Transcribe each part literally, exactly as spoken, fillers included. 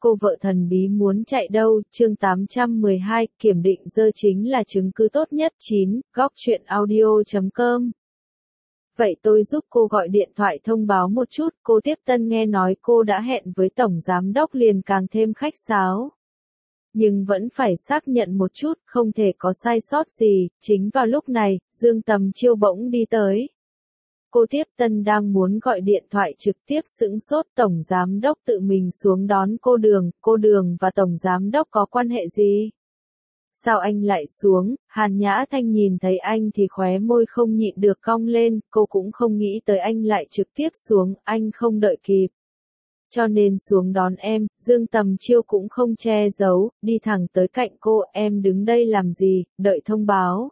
Cô vợ thần bí muốn chạy đâu, chương tám trăm mười hai, kiểm định dơ chính là chứng cứ tốt nhất. chín, góc chuyện audio chấm com. Vậy tôi giúp cô gọi điện thoại thông báo một chút, cô tiếp tân nghe nói cô đã hẹn với tổng giám đốc liền càng thêm khách sáo. Nhưng vẫn phải xác nhận một chút, không thể có sai sót gì. Chính vào lúc này, Dương Tầm Chiêu bỗng đi tới. Cô tiếp tân đang muốn gọi điện thoại trực tiếp sững sốt, tổng giám đốc tự mình xuống đón cô Đường, cô Đường và tổng giám đốc có quan hệ gì? Sao anh lại xuống? Hàn Nhã Thanh nhìn thấy anh thì khóe môi không nhịn được cong lên, cô cũng không nghĩ tới anh lại trực tiếp xuống, anh không đợi kịp. Cho nên xuống đón em. Dương Tầm Chiêu cũng không che giấu, đi thẳng tới cạnh cô, em đứng đây làm gì, đợi thông báo.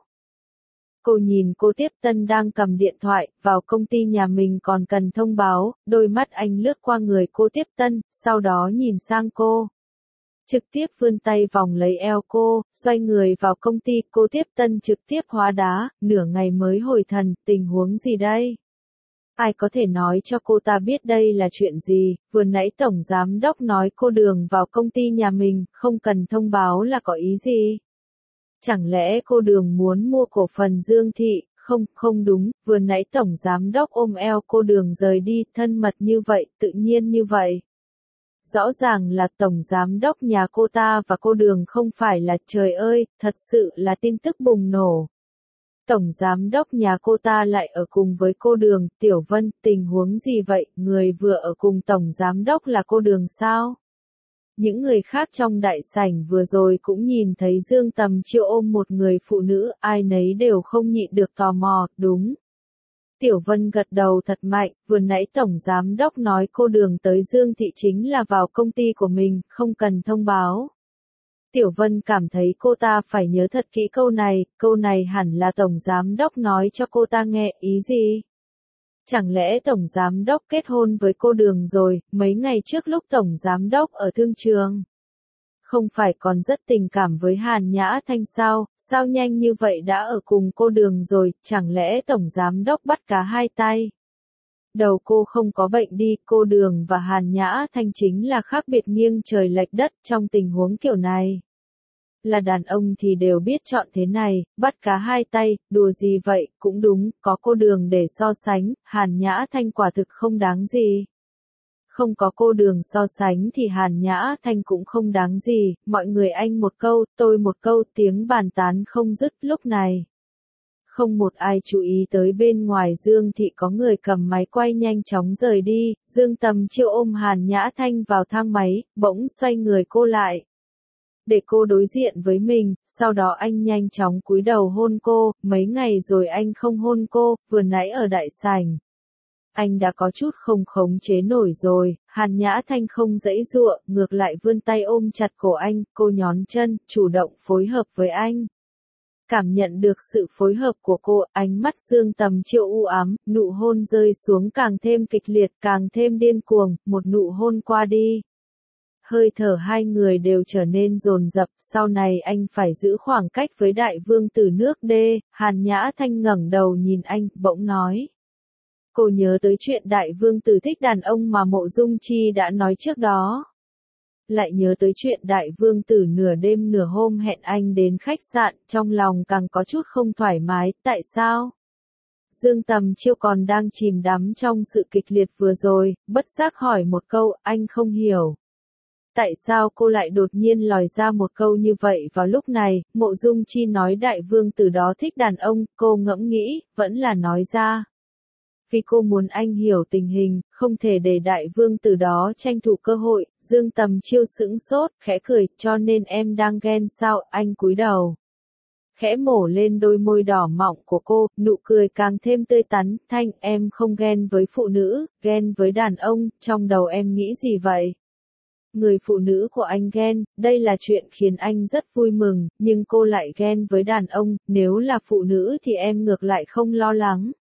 Cô nhìn cô tiếp tân đang cầm điện thoại, vào công ty nhà mình còn cần thông báo, đôi mắt anh lướt qua người cô tiếp tân, sau đó nhìn sang cô. Trực tiếp vươn tay vòng lấy eo cô, xoay người vào công ty, cô tiếp tân trực tiếp hóa đá, nửa ngày mới hồi thần, tình huống gì đây? Ai có thể nói cho cô ta biết đây là chuyện gì, vừa nãy tổng giám đốc nói cô Đường vào công ty nhà mình, không cần thông báo là có ý gì? Chẳng lẽ cô Đường muốn mua cổ phần Dương Thị? Không, không đúng, vừa nãy tổng giám đốc ôm eo cô Đường rời đi, thân mật như vậy, tự nhiên như vậy. Rõ ràng là tổng giám đốc nhà cô ta và cô Đường không phải là, trời ơi, thật sự là tin tức bùng nổ. Tổng giám đốc nhà cô ta lại ở cùng với cô Đường, Tiểu Vân, tình huống gì vậy, người vừa ở cùng tổng giám đốc là cô Đường sao? Những người khác trong đại sảnh vừa rồi cũng nhìn thấy Dương Tầm Chiêu ôm một người phụ nữ, ai nấy đều không nhịn được tò mò, đúng. Tiểu Vân gật đầu thật mạnh, vừa nãy tổng giám đốc nói cô Đường tới Dương Thị chính là vào công ty của mình, không cần thông báo. Tiểu Vân cảm thấy cô ta phải nhớ thật kỹ câu này, câu này hẳn là tổng giám đốc nói cho cô ta nghe, ý gì? Chẳng lẽ tổng giám đốc kết hôn với cô Đường rồi, mấy ngày trước lúc tổng giám đốc ở thương trường? Không phải còn rất tình cảm với Hàn Nhã Thanh sao, sao nhanh như vậy đã ở cùng cô Đường rồi, chẳng lẽ tổng giám đốc bắt cá hai tay? Đầu cô không có bệnh đi, cô Đường và Hàn Nhã Thanh chính là khác biệt nghiêng trời lệch đất trong tình huống kiểu này. Là đàn ông thì đều biết chọn thế này, bắt cá hai tay, đùa gì vậy, cũng đúng, có cô Đường để so sánh, Hàn Nhã Thanh quả thực không đáng gì. Không có cô Đường so sánh thì Hàn Nhã Thanh cũng không đáng gì, mọi người anh một câu, tôi một câu, tiếng bàn tán không dứt. Lúc này. Không một ai chú ý tới bên ngoài Dương Thị có người cầm máy quay nhanh chóng rời đi, Dương Tầm Chiêu ôm Hàn Nhã Thanh vào thang máy, bỗng xoay người cô lại. Để cô đối diện với mình, sau đó anh nhanh chóng cúi đầu hôn cô, mấy ngày rồi anh không hôn cô, vừa nãy ở đại sảnh. Anh đã có chút không khống chế nổi rồi, Hàn Nhã Thanh không giãy giụa, ngược lại vươn tay ôm chặt cổ anh, cô nhón chân, chủ động phối hợp với anh. Cảm nhận được sự phối hợp của cô, ánh mắt Dương Tầm Chiêu u ám, nụ hôn rơi xuống càng thêm kịch liệt, càng thêm điên cuồng, một nụ hôn qua đi. Hơi thở hai người đều trở nên dồn dập, sau này anh phải giữ khoảng cách với đại vương tử nước D, Hàn Nhã Thanh ngẩng đầu nhìn anh, bỗng nói. Cô nhớ tới chuyện đại vương tử thích đàn ông mà Mộ Dung Chi đã nói trước đó. Lại nhớ tới chuyện đại vương tử nửa đêm nửa hôm hẹn anh đến khách sạn, trong lòng càng có chút không thoải mái, tại sao? Dương Tầm Chiêu còn đang chìm đắm trong sự kịch liệt vừa rồi, bất giác hỏi một câu, anh không hiểu. Tại sao cô lại đột nhiên lòi ra một câu như vậy vào lúc này, Mộ Dung Chi nói đại vương tử đó thích đàn ông, cô ngẫm nghĩ, vẫn là nói ra. Vì cô muốn anh hiểu tình hình, không thể để đại vương tử đó tranh thủ cơ hội, Dương Tầm Chiêu sững sốt, khẽ cười, cho nên em đang ghen sao, anh cúi đầu. Khẽ mổ lên đôi môi đỏ mọng của cô, nụ cười càng thêm tươi tắn, Thanh, em không ghen với phụ nữ, ghen với đàn ông, trong đầu em nghĩ gì vậy? Người phụ nữ của anh ghen, đây là chuyện khiến anh rất vui mừng, nhưng cô lại ghen với đàn ông, nếu là phụ nữ thì em ngược lại không lo lắng.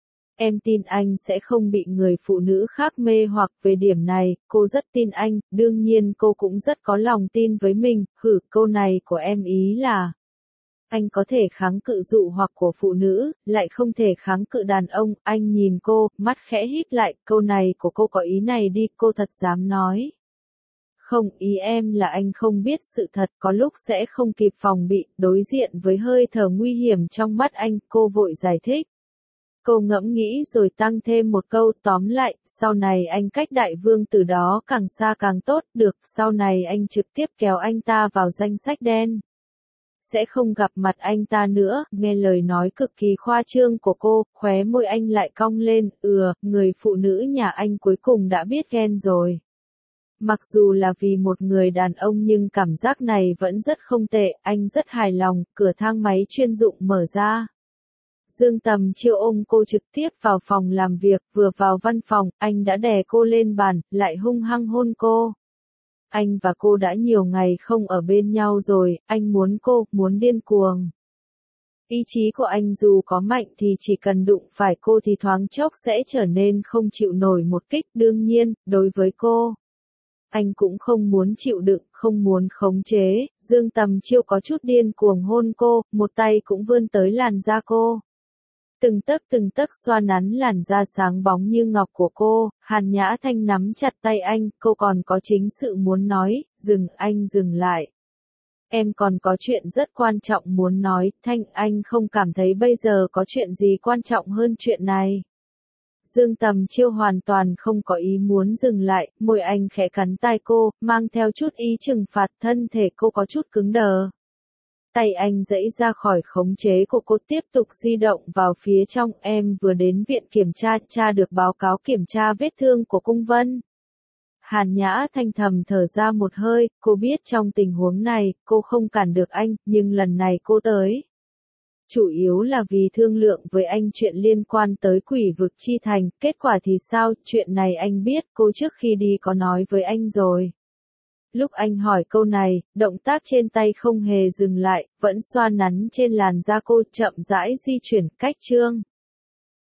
Em tin anh sẽ không bị người phụ nữ khác mê hoặc về điểm này, cô rất tin anh, đương nhiên cô cũng rất có lòng tin với mình, hử, câu này của em ý là. Anh có thể kháng cự dụ hoặc của phụ nữ, lại không thể kháng cự đàn ông, anh nhìn cô, mắt khẽ híp lại, câu này của cô có ý này đi, cô thật dám nói. Không, ý em là anh không biết sự thật, có lúc sẽ không kịp phòng bị, đối diện với hơi thở nguy hiểm trong mắt anh, cô vội giải thích. Cô ngẫm nghĩ rồi tăng thêm một câu, tóm lại, sau này anh cách đại vương từ đó càng xa càng tốt, được, sau này anh trực tiếp kéo anh ta vào danh sách đen. Sẽ không gặp mặt anh ta nữa, nghe lời nói cực kỳ khoa trương của cô, khóe môi anh lại cong lên, ừa, người phụ nữ nhà anh cuối cùng đã biết ghen rồi. Mặc dù là vì một người đàn ông nhưng cảm giác này vẫn rất không tệ, anh rất hài lòng, cửa thang máy chuyên dụng mở ra. Dương Tầm Chiêu ôm cô trực tiếp vào phòng làm việc, vừa vào văn phòng, anh đã đè cô lên bàn, lại hung hăng hôn cô. Anh và cô đã nhiều ngày không ở bên nhau rồi, anh muốn cô, muốn điên cuồng. Ý chí của anh dù có mạnh thì chỉ cần đụng phải cô thì thoáng chốc sẽ trở nên không chịu nổi một kích, đương nhiên, đối với cô. Anh cũng không muốn chịu đựng, không muốn khống chế, Dương Tầm Chiêu có chút điên cuồng hôn cô, một tay cũng vươn tới làn da cô. Từng tấc từng tấc xoa nắn làn da sáng bóng như ngọc của cô, Hàn Nhã Thanh nắm chặt tay anh, cô còn có chính sự muốn nói, dừng, anh dừng lại. Em còn có chuyện rất quan trọng muốn nói, Thanh, anh không cảm thấy bây giờ có chuyện gì quan trọng hơn chuyện này. Dương Tầm Chiêu hoàn toàn không có ý muốn dừng lại, môi anh khẽ cắn tai cô, mang theo chút ý trừng phạt, thân thể cô có chút cứng đờ. Tay anh giãy ra khỏi khống chế của cô, tiếp tục di động vào phía trong, em vừa đến viện kiểm tra, tra được báo cáo kiểm tra vết thương của Cung Vân. Hàn Nhã Thanh thầm thở ra một hơi, cô biết trong tình huống này, cô không cản được anh, nhưng lần này cô tới. Chủ yếu là vì thương lượng với anh chuyện liên quan tới Quỷ Vực Chi Thành, kết quả thì sao, chuyện này anh biết, cô trước khi đi có nói với anh rồi. Lúc anh hỏi câu này, động tác trên tay không hề dừng lại, vẫn xoa nắn trên làn da cô, chậm rãi di chuyển, cách chương.